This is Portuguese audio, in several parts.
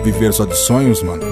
Viver só de sonhos, mano?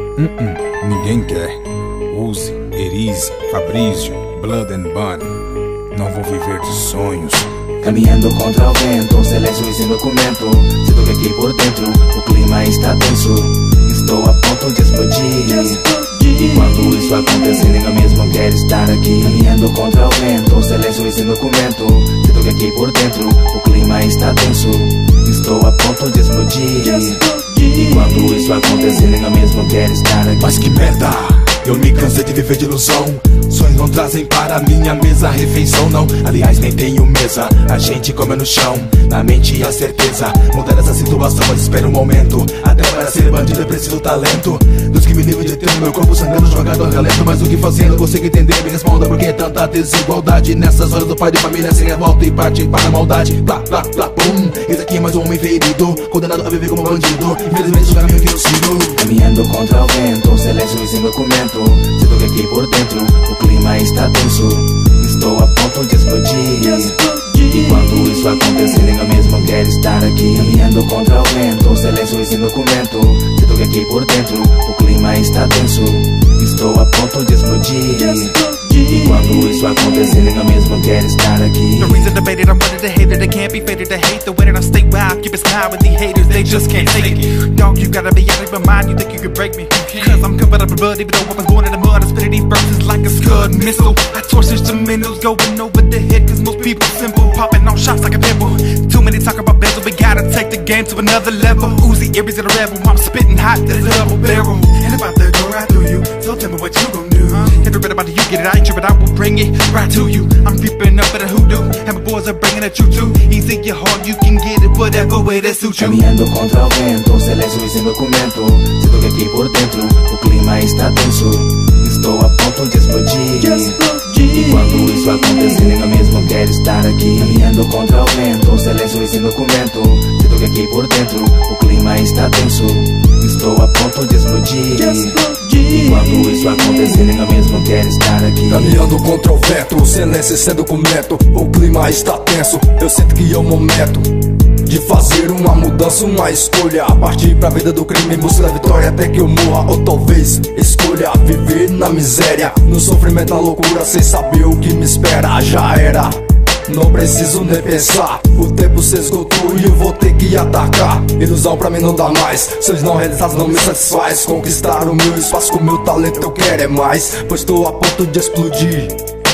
Ninguém quer. Uzi, Erize, Fabrício, Blood and Bunny. Não vou viver de sonhos. Caminhando contra o vento, silêncio e sem documento. Sinto que aqui por dentro o clima está tenso. Estou a ponto de explodir. Enquanto isso acontece, ninguém mesmo quer estar aqui. Caminhando contra o vento, silêncio e sem documento. Sinto que aqui por dentro o clima está tenso. Estou a ponto de explodir. Enquanto isso acontece, ninguém mesmo quer estar aqui. Mas que merda! Eu me cansei de viver de ilusão. Sonhos não trazem para minha mesa refeição, não. Aliás, nem tenho mesa, a gente come no chão. Na mente a certeza, mudar essa situação, mas espero um momento. Até para ser bandido é preciso talento. Deus que me livre de ter o meu corpo sangrando, jogado ao relento. Mas o que fazer, não consigo entender, me responda. Por que tanta desigualdade nessas horas do pai de família sem revolta e parte para a maldade? Blá, blá, blá, bum. Eis aqui mais um homem ferido, condenado a viver como bandido. Infelizmente o caminho que eu sigo. Caminhando contra o vento, silêncio e sem documento. Sinto que aqui por dentro o clima está tenso. Estou a ponto de explodir. Enquanto isso acontece, ninguém mesmo quer estar aqui. Caminhando contra o vento, silêncio e sem documento. Sinto que aqui por dentro o clima está tenso. Estou a ponto de explodir. Enquanto isso acontece, ninguém mesmo quer estar aqui. The reason debated, I'm running the hater, they can't be faded to hate. The way that I stay wild, keep a smile with the haters, they just can't take it. Dog, you gotta be out of your mind, you think you can break me? Cause I'm covered up in blood, even though I was born in the mud. I spit these verses like a Scud missile. I torch instrumentals going over the head, cause most people simple. Popping on shots like a pimple. Too many talk about bezel, we gotta take the game to another level. Uzi, Aries, and a rebel, I'm spitting hot, there's a double barrel. And about to go right through you, so tell me what you gon' do. Never read about it, you get it, I ain't sure, but I will bring it right to you. I'm creeping up at a hoodoo, and my boys are bringing a choo-choo. Easy, your heart, you can get it, whatever way that suits you. Caminhando contra o vento, silêncio e sem documento. Sinto que aqui por dentro o clima está tenso. Estou a ponto de explodir. Enquanto isso acontece, ninguém mesmo quer estar aqui. Caminhando contra o vento, silêncio e sem documento. Sinto que aqui por dentro o clima está tenso. Estou a ponto de explodir. Enquanto isso acontece, ninguém mesmo quer estar aqui. Caminhando contra o vento, silêncio sem documento. O clima está tenso, eu sinto que é o momento de fazer uma mudança, uma escolha. Partir pra vida do crime, em busca da vitória até que eu morra. Ou talvez escolha viver na miséria, no sofrimento, na loucura, sem saber o que me espera. Já era, não preciso nem pensar. O tempo se esgotou e eu vou ter que atacar. Ilusão pra mim não dá mais, sonhos não realizados não me satisfaz. Conquistar o meu espaço com o meu talento eu quero é mais. Pois estou a ponto de explodir.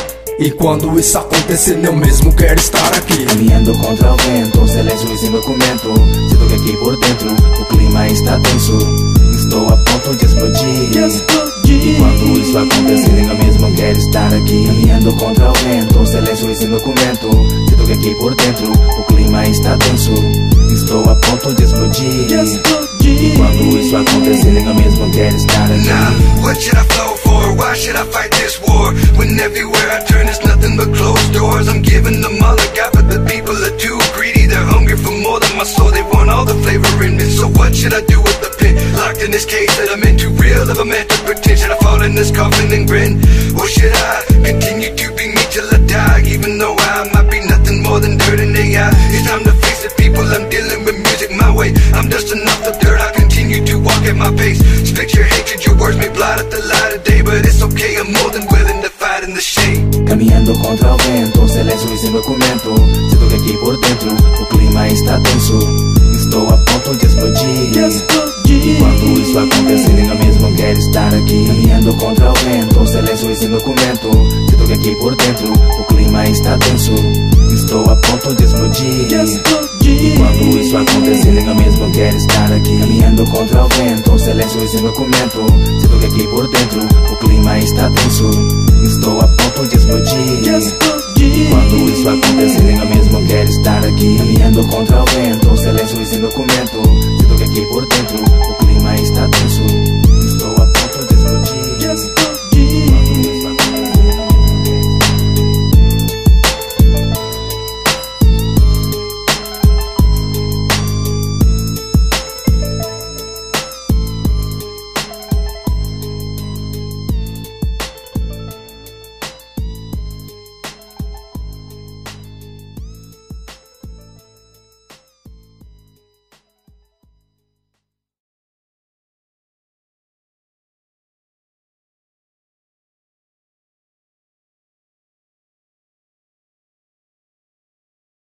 E quando isso acontecer, eu mesmo quero estar aqui. Caminhando contra o vento, silêncio e sem documento. Sinto que aqui por dentro o clima está tenso. Estou a ponto de explodir. Enquanto isso acontece, ninguém mesmo quer estar aqui. Caminhando contra o vento, silêncio e sem documento. Sinto que aqui por dentro o clima está tenso. Estou a ponto de explodir. Enquanto isso acontece, ninguém mesmo quer estar aqui. Now, what should I flow for? Why should I fight this war? When everywhere I turn it's nothing but closed doors. I'm giving them all I got, but the people are too greedy. They're hungry for more than my soul, they want all the flavor in me. So what should I do with the pit? Locked in this cage that I'm in, too real if I'm meant to pretend. Should I fall in this coffin and grin? Or should I continue to be me till I die? Even though I might be nothing more than dirt in AI. It's time to face it, people, I'm dealing with music my way. I'm dusting off the dirt, I continue to walk at my pace. Spit your hatred, your words may blot out the light of day, but it's okay, I'm more than willing to fight in the shade. Caminhando contra o vento, silêncio e sem documento. Sinto que aqui por dentro o clima está tenso. Estou a ponto de explodir. Enquanto isso acontece, ninguém mesmo quer estar aqui. Caminhando contra o vento, silêncio e sem documento. Sinto que aqui por dentro o clima está tenso. Estou a ponto de explodir. Enquanto isso acontece, ninguém mesmo quer estar aqui. Caminhando contra o vento, silêncio e sem documento. Sinto que aqui por dentro o clima está tenso. Estou a ponto de explodir. Enquanto isso acontece, ninguém mesmo quer estar aqui. Caminhando contra o vento, silêncio e sem documento. Sinto que aqui por dentro o clima